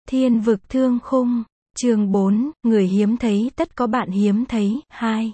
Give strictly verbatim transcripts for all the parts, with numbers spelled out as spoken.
Thiên vực thương khung, chương bốn, người hiếm thấy tất có bạn hiếm thấy, hai.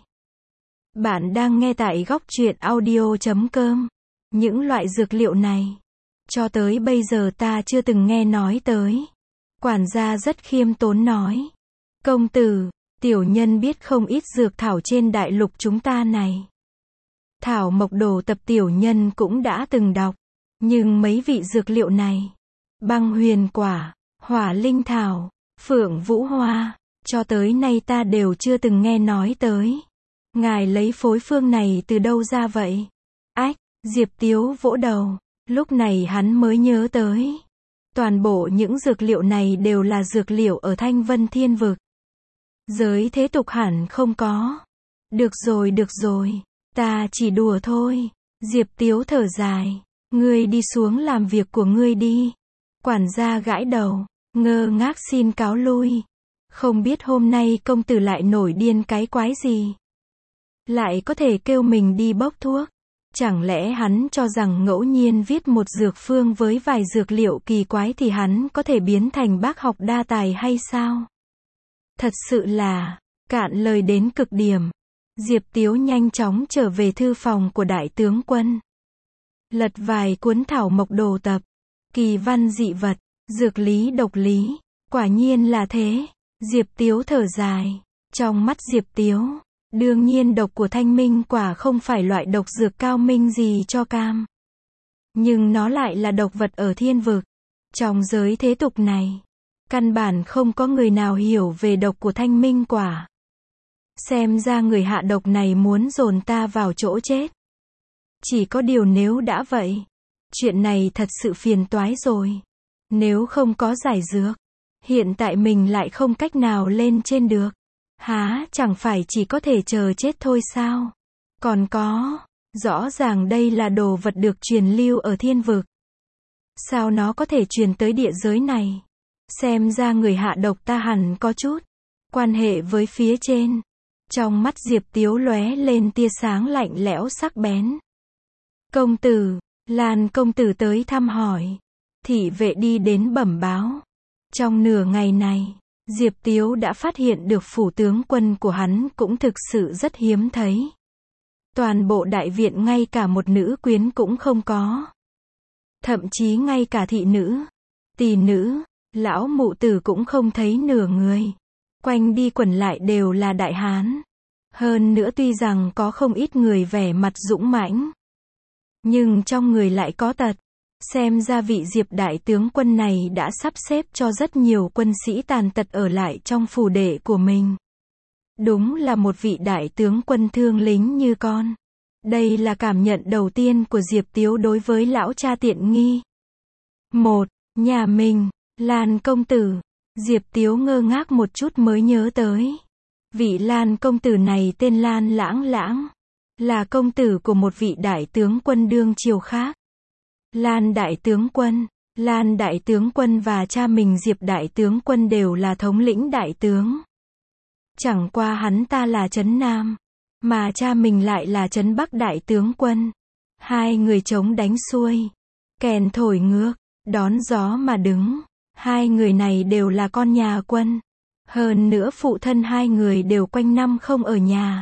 Bạn đang nghe tại góc truyện audio chấm com. Những loại dược liệu này, cho tới bây giờ ta chưa từng nghe nói tới. Quản gia rất khiêm tốn nói. Công tử, tiểu nhân biết không ít dược thảo trên đại lục chúng ta này. Thảo mộc đồ tập tiểu nhân cũng đã từng đọc. Nhưng mấy vị dược liệu này, băng huyền quả, hỏa linh thảo, phượng vũ hoa, cho tới nay ta đều chưa từng nghe nói tới. Ngài lấy phối phương này từ đâu ra vậy? Ách, Diệp Tiếu vỗ đầu, lúc này hắn mới nhớ tới. Toàn bộ những dược liệu này đều là dược liệu ở Thanh Vân Thiên Vực. Giới thế tục hẳn không có. Được rồi được rồi, ta chỉ đùa thôi. Diệp Tiếu thở dài, ngươi đi xuống làm việc của ngươi đi. Quản gia gãi đầu, ngơ ngác xin cáo lui. Không biết hôm nay công tử lại nổi điên cái quái gì. Lại có thể kêu mình đi bốc thuốc. Chẳng lẽ hắn cho rằng ngẫu nhiên viết một dược phương với vài dược liệu kỳ quái thì hắn có thể biến thành bác học đa tài hay sao? Thật sự là, cạn lời đến cực điểm. Diệp Tiếu nhanh chóng trở về thư phòng của đại tướng quân. Lật vài cuốn thảo mộc đồ tập, kỳ văn dị vật, dược lý độc lý, quả nhiên là thế. Diệp Tiếu thở dài, trong mắt Diệp Tiếu, đương nhiên độc của thanh minh quả không phải loại độc dược cao minh gì cho cam. Nhưng nó lại là độc vật ở thiên vực. Trong giới thế tục này, căn bản không có người nào hiểu về độc của thanh minh quả. Xem ra người hạ độc này muốn dồn ta vào chỗ chết. Chỉ có điều nếu đã vậy, chuyện này thật sự phiền toái rồi. Nếu không có giải dược, hiện tại mình lại không cách nào lên trên được. Há, chẳng phải chỉ có thể chờ chết thôi sao? Còn có, rõ ràng đây là đồ vật được truyền lưu ở thiên vực. Sao nó có thể truyền tới địa giới này? Xem ra người hạ độc ta hẳn có chút quan hệ với phía trên. Trong mắt Diệp Tiếu lóe lên tia sáng lạnh lẽo sắc bén. Công tử, Lan công tử tới thăm hỏi. Thị vệ đi đến bẩm báo. Trong nửa ngày này, Diệp Tiếu đã phát hiện được phủ tướng quân của hắn cũng thực sự rất hiếm thấy. Toàn bộ đại viện ngay cả một nữ quyến cũng không có. Thậm chí ngay cả thị nữ, tỳ nữ, lão mụ tử cũng không thấy nửa người. Quanh đi quẩn lại đều là đại hán. Hơn nữa tuy rằng có không ít người vẻ mặt dũng mãnh, nhưng trong người lại có tật. Xem ra vị Diệp đại tướng quân này đã sắp xếp cho rất nhiều quân sĩ tàn tật ở lại trong phủ đệ của mình. Đúng là một vị đại tướng quân thương lính như con. Đây là cảm nhận đầu tiên của Diệp Tiếu đối với lão cha tiện nghi. Một, nhà mình, Lan công tử. Diệp Tiếu ngơ ngác một chút mới nhớ tới. Vị Lan công tử này tên Lan Lãng Lãng, là công tử của một vị đại tướng quân đương triều khác. Lan đại tướng quân, Lan đại tướng quân và cha mình Diệp đại tướng quân đều là thống lĩnh đại tướng. Chẳng qua hắn ta là trấn Nam, mà cha mình lại là trấn Bắc đại tướng quân. Hai người chống đánh xuôi, kèn thổi ngược, đón gió mà đứng. Hai người này đều là con nhà quân. Hơn nữa phụ thân hai người đều quanh năm không ở nhà.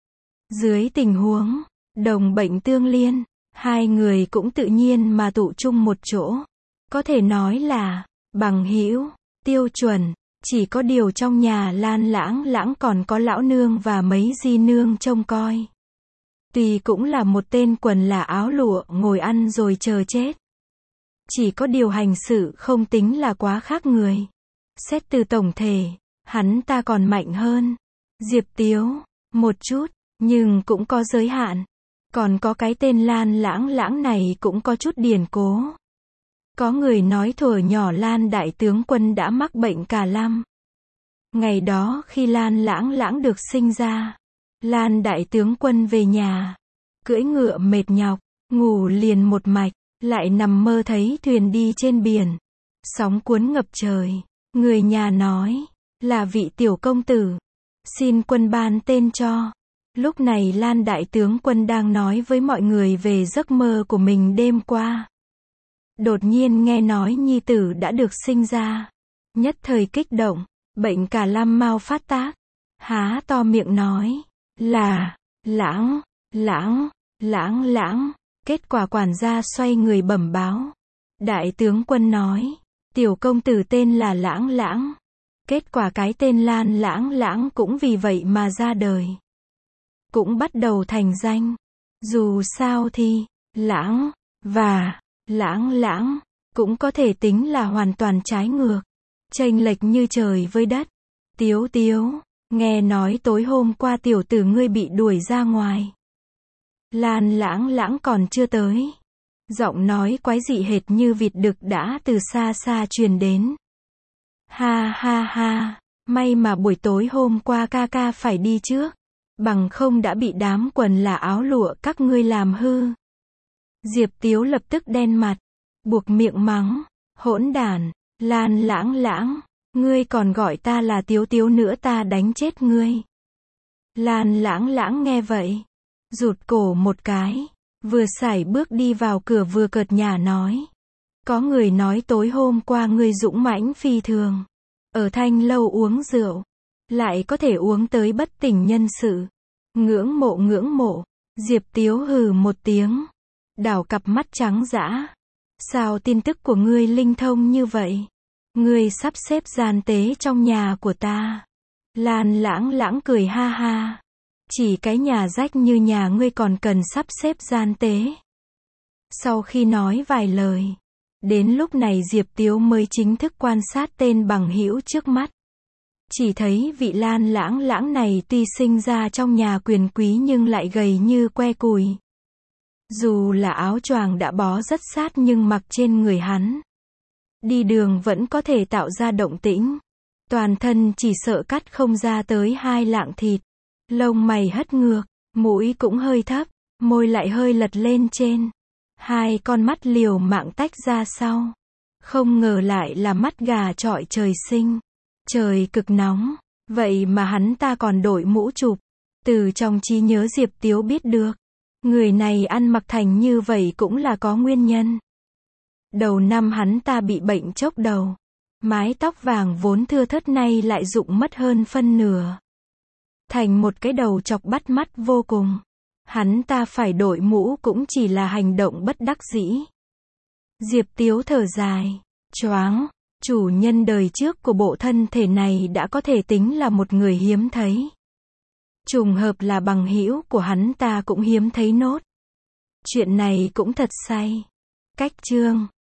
Dưới tình huống đồng bệnh tương liên, hai người cũng tự nhiên mà tụ chung một chỗ. Có thể nói là bằng hữu, tiêu chuẩn. Chỉ có điều trong nhà Lan Lãng Lãng còn có lão nương và mấy di nương trông coi. Tuy cũng là một tên quần là áo lụa ngồi ăn rồi chờ chết. Chỉ có điều hành sự không tính là quá khác người. Xét từ tổng thể, hắn ta còn mạnh hơn Diệp Tiếu một chút, nhưng cũng có giới hạn. Còn có cái tên Lan Lãng Lãng này cũng có chút điển cố. Có người nói thuở nhỏ Lan đại tướng quân đã mắc bệnh cả lăm. Ngày đó khi Lan Lãng Lãng được sinh ra, Lan đại tướng quân về nhà, cưỡi ngựa mệt nhọc, ngủ liền một mạch, lại nằm mơ thấy thuyền đi trên biển, sóng cuốn ngập trời. Người nhà nói là vị tiểu công tử, xin quân ban tên cho. Lúc này Lan đại tướng quân đang nói với mọi người về giấc mơ của mình đêm qua. Đột nhiên nghe nói nhi tử đã được sinh ra. Nhất thời kích động, bệnh cả Lam Mao phát tác, há to miệng nói, là, lãng, lãng, lãng lãng, kết quả quản gia xoay người bẩm báo. Đại tướng quân nói, tiểu công tử tên là Lãng Lãng. Kết quả cái tên Lan Lãng Lãng cũng vì vậy mà ra đời. Cũng bắt đầu thành danh. Dù sao thì, lãng, và, lãng lãng, cũng có thể tính là hoàn toàn trái ngược. Chênh lệch như trời với đất. Tiếu tiếu, nghe nói tối hôm qua tiểu tử ngươi bị đuổi ra ngoài. Lan Lãng Lãng còn chưa tới. Giọng nói quái dị hệt như vịt đực đã từ xa xa truyền đến. Ha ha ha, may mà buổi tối hôm qua ca ca phải đi trước. Bằng không đã bị đám quần là áo lụa các ngươi làm hư. Diệp Tiếu lập tức đen mặt, buộc miệng mắng, hỗn đản, Lan Lãng Lãng, ngươi còn gọi ta là Tiếu Tiếu nữa ta đánh chết ngươi. Lan Lãng Lãng nghe vậy, rụt cổ một cái, vừa sải bước đi vào cửa vừa cợt nhả nói. Có người nói tối hôm qua ngươi dũng mãnh phi thường. Ở Thanh Lâu uống rượu, lại có thể uống tới bất tỉnh nhân sự. Ngưỡng mộ ngưỡng mộ. Diệp Tiếu hừ một tiếng, đảo cặp mắt trắng dã. Sao tin tức của ngươi linh thông như vậy? Ngươi sắp xếp gian tế trong nhà của ta. Lan Lãng Lãng cười ha ha. Chỉ cái nhà rách như nhà ngươi còn cần sắp xếp gian tế. Sau khi nói vài lời, đến lúc này Diệp Tiếu mới chính thức quan sát tên bằng hữu trước mắt. Chỉ thấy vị Lan Lãng Lãng này tuy sinh ra trong nhà quyền quý nhưng lại gầy như que củi. Dù là áo choàng đã bó rất sát nhưng mặc trên người hắn, đi đường vẫn có thể tạo ra động tĩnh. Toàn thân chỉ sợ cắt không ra tới hai lạng thịt. Lông mày hất ngược, mũi cũng hơi thấp, môi lại hơi lật lên trên. Hai con mắt liều mạng tách ra sau. Không ngờ lại là mắt gà chọi trời sinh. Trời cực nóng, vậy mà hắn ta còn đội mũ chụp. Từ trong trí nhớ Diệp Tiếu biết được, người này ăn mặc thành như vậy cũng là có nguyên nhân. Đầu năm hắn ta bị bệnh chốc đầu. Mái tóc vàng vốn thưa thớt nay lại rụng mất hơn phân nửa. Thành một cái đầu chọc bắt mắt vô cùng. Hắn ta phải đội mũ cũng chỉ là hành động bất đắc dĩ. Diệp Tiếu thở dài, choáng. Chủ nhân đời trước của bộ thân thể này đã có thể tính là một người hiếm thấy. Trùng hợp là bằng hữu của hắn ta cũng hiếm thấy nốt. Chuyện này cũng thật say. Cách chương